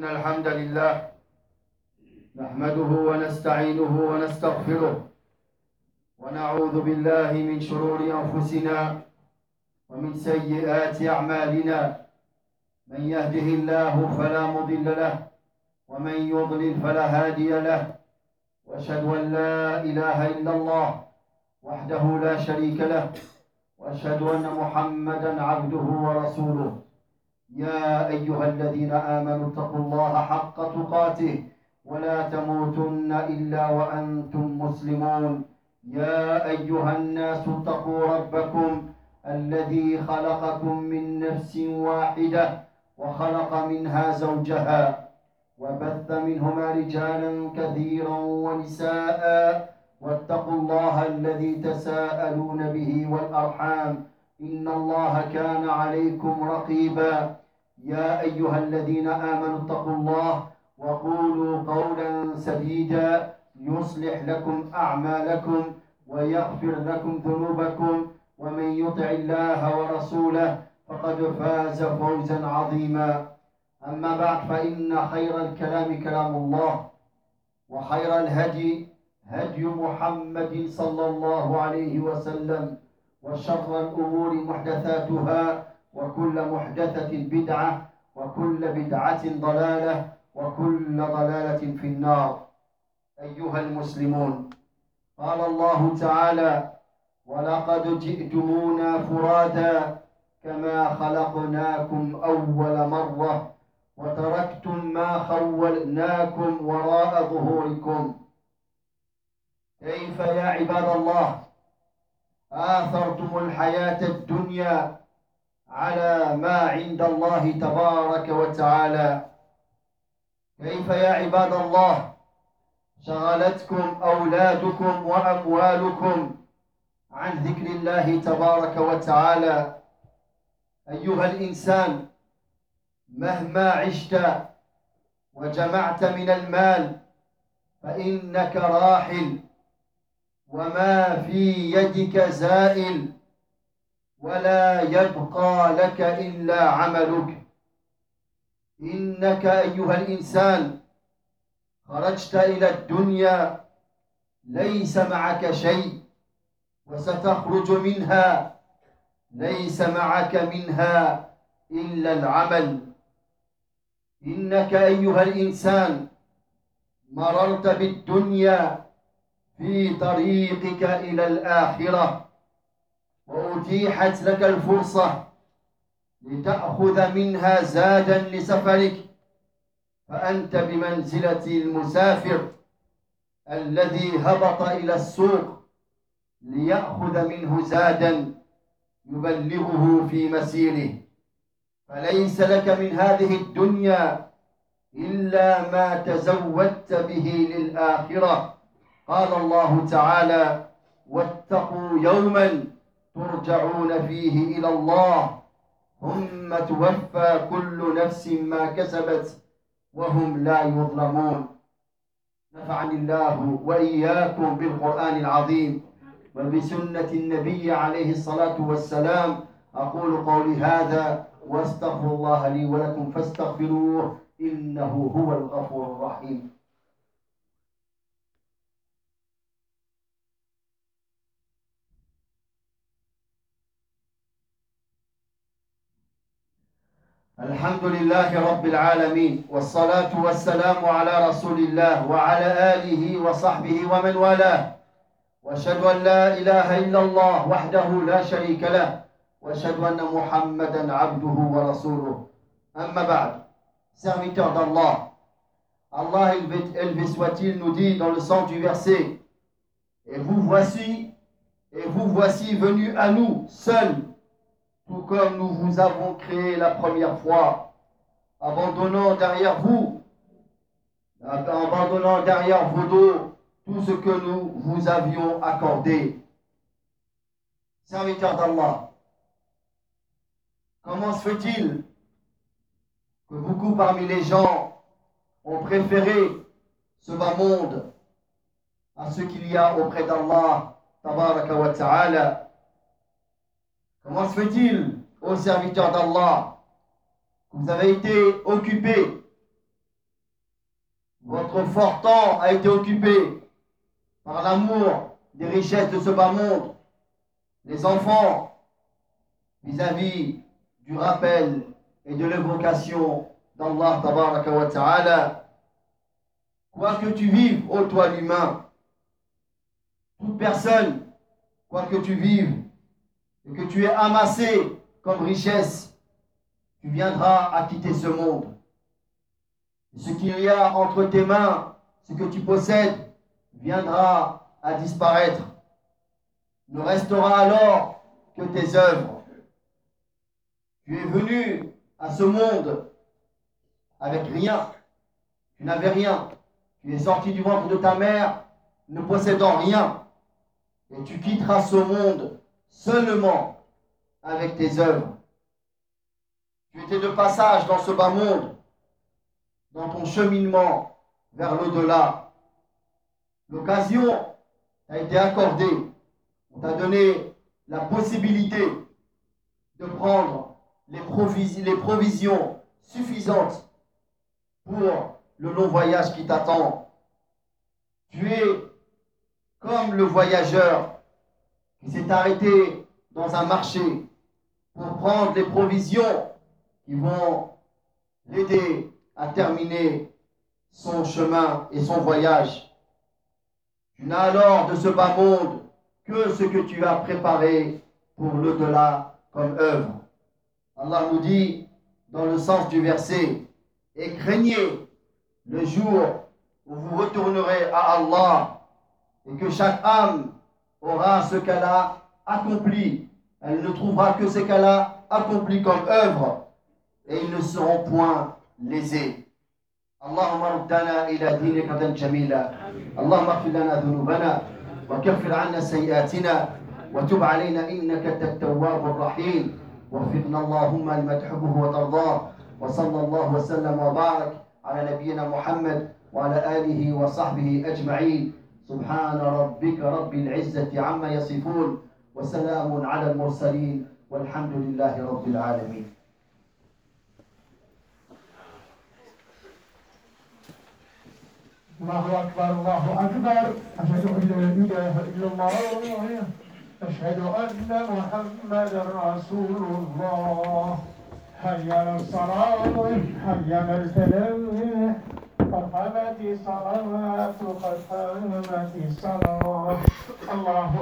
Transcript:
إن الحمد لله نحمده ونستعينه ونستغفره ونعوذ بالله من شرور أنفسنا ومن سيئات أعمالنا. من يهده الله فلا مضل له ومن يضلل فلا هادي له، وأشهد أن لا إله إلا الله وحده لا شريك له، وأشهد أن محمدا عبده ورسوله. يا أيها الذين آمنوا اتقوا الله حق تقاته ولا تموتن إلا وأنتم مسلمون. يا أيها الناس اتقوا ربكم الذي خلقكم من نفس واحدة وخلق منها زوجها وبث منهما رجالا كثيرا ونساء، واتقوا الله الذي تساءلون به والأرحام إن الله كان عليكم رقيبا. يا أيها الذين آمنوا اتقوا الله وقولوا قولا سديدا يصلح لكم أعمالكم ويغفر لكم ذنوبكم، ومن يطع الله ورسوله فقد فاز فوزا عظيما. أما بعد، فإن خير الكلام كلام الله، وخير الهدي هدي محمد صلى الله عليه وسلم، وشر الأمور محدثاتها، وكل محدثة بدعة، وكل بدعة ضلالة، وكل ضلالة في النار. أيها المسلمون، قال الله تعالى: ولقد جئتمونا فرادا كما خلقناكم أول مرة وتركتم ما خولناكم وراء ظهوركم. كيف يا عباد الله آثرتم الحياة الدنيا على ما عند الله تبارك وتعالى؟ كيف يا عباد الله شغلتكم أولادكم وأموالكم عن ذكر الله تبارك وتعالى؟ أيها الإنسان، مهما عشت وجمعت من المال فإنك راحل، وما في يدك زائل، ولا يبقى لك إلا عملك. إنك أيها الإنسان خرجت إلى الدنيا ليس معك شيء، وستخرج منها ليس معك منها إلا العمل. إنك أيها الإنسان مررت بالدنيا في طريقك إلى الآخرة، وأتيحت لك الفرصة لتأخذ منها زادا لسفرك، فأنت بمنزلة المسافر الذي هبط إلى السوق ليأخذ منه زادا يبلغه في مسيره، فليس لك من هذه الدنيا إلا ما تزودت به للآخرة. قال الله تعالى: واتقوا يوما ترجعون فيه إلى الله ثم توفى كل نفس ما كسبت وهم لا يظلمون. نفعني الله وإياكم بالقرآن العظيم وبسنة النبي عليه الصلاة والسلام. أقول قولي هذا واستغفر الله لي ولكم فاستغفروه إنه هو الغفور الرحيم. الحمد لله رب العالمين، والصلاة والسلام على رسول الله وعلى آله وصحبه ومن والاه، وأشهد أن لا إله إلا الله وحده لا شريك له، وأشهد أن محمدا عبده ورسوله. أما بعد، serviteurs d'Allah, Allah élevé soit-il nous dit dans le sens du verset: et vous voici venus à nous seuls, tout comme nous vous avons créé la première fois, abandonnant derrière vos dos tout ce que nous vous avions accordé. Serviteurs d'Allah, comment se fait-il que beaucoup parmi les gens ont préféré ce bas monde à ce qu'il y a auprès d'Allah tabaraka wa ta'ala? Comment se fait-il, ô serviteurs d'Allah, que vous avez été occupés Votre fort temps a été occupé par l'amour des richesses de ce bas monde. Les enfants, vis-à-vis du rappel et de l'évocation d'Allah tabaraka wa ta'ala. Quoi que tu vives, ô toi l'humain, toute personne, quoi que tu vives et que tu aies amassé comme richesse, tu viendras à quitter ce monde. Et ce qu'il y a entre tes mains, ce que tu possèdes, viendra à disparaître. Ne restera alors que tes œuvres. Tu es venu à ce monde avec rien. Tu n'avais rien. Tu es sorti du ventre de ta mère ne possédant rien. Et tu quitteras ce monde seulement avec tes œuvres. Tu étais de passage dans ce bas monde, dans ton cheminement vers l'au-delà. L'occasion t'a été accordée. On t'a donné la possibilité de prendre les provisions suffisantes pour le long voyage qui t'attend. Tu es comme le voyageur qui s'est arrêté dans un marché pour prendre les provisions qui vont l'aider à terminer son chemin et son voyage. Tu n'as alors de ce bas monde que ce que tu as préparé pour l'au-delà comme œuvre. Allah nous dit dans le sens du verset, et craignez le jour où vous retournerez à Allah et que chaque âme aura ce qu'elle a accompli. Elle ne trouvera que ce qu'elle a accompli comme œuvre et ils ne seront point lésés. اللهم ردنا إلى دينك ردا جميلا اللهم اغفر لنا ذنوبنا وكفر عنا سيئاتنا وتب علينا إنك أنت التواب الرحيم وفقنا اللهم لما تحبه وترضاه وصلى الله وسلم وبارك على نبينا محمد وعلى آله وصحبه أجمعين سبحان ربك رب العزة عما يصفون وسلام على المرسلين والحمد لله رب العالمين. الله أكبر الله أكبر أشهد أن لا إله إلا الله أشهد أن محمدا رسول الله حي على الصلاة حي على الفلاح قد قامت الصلاة قد قامت الصلاة الله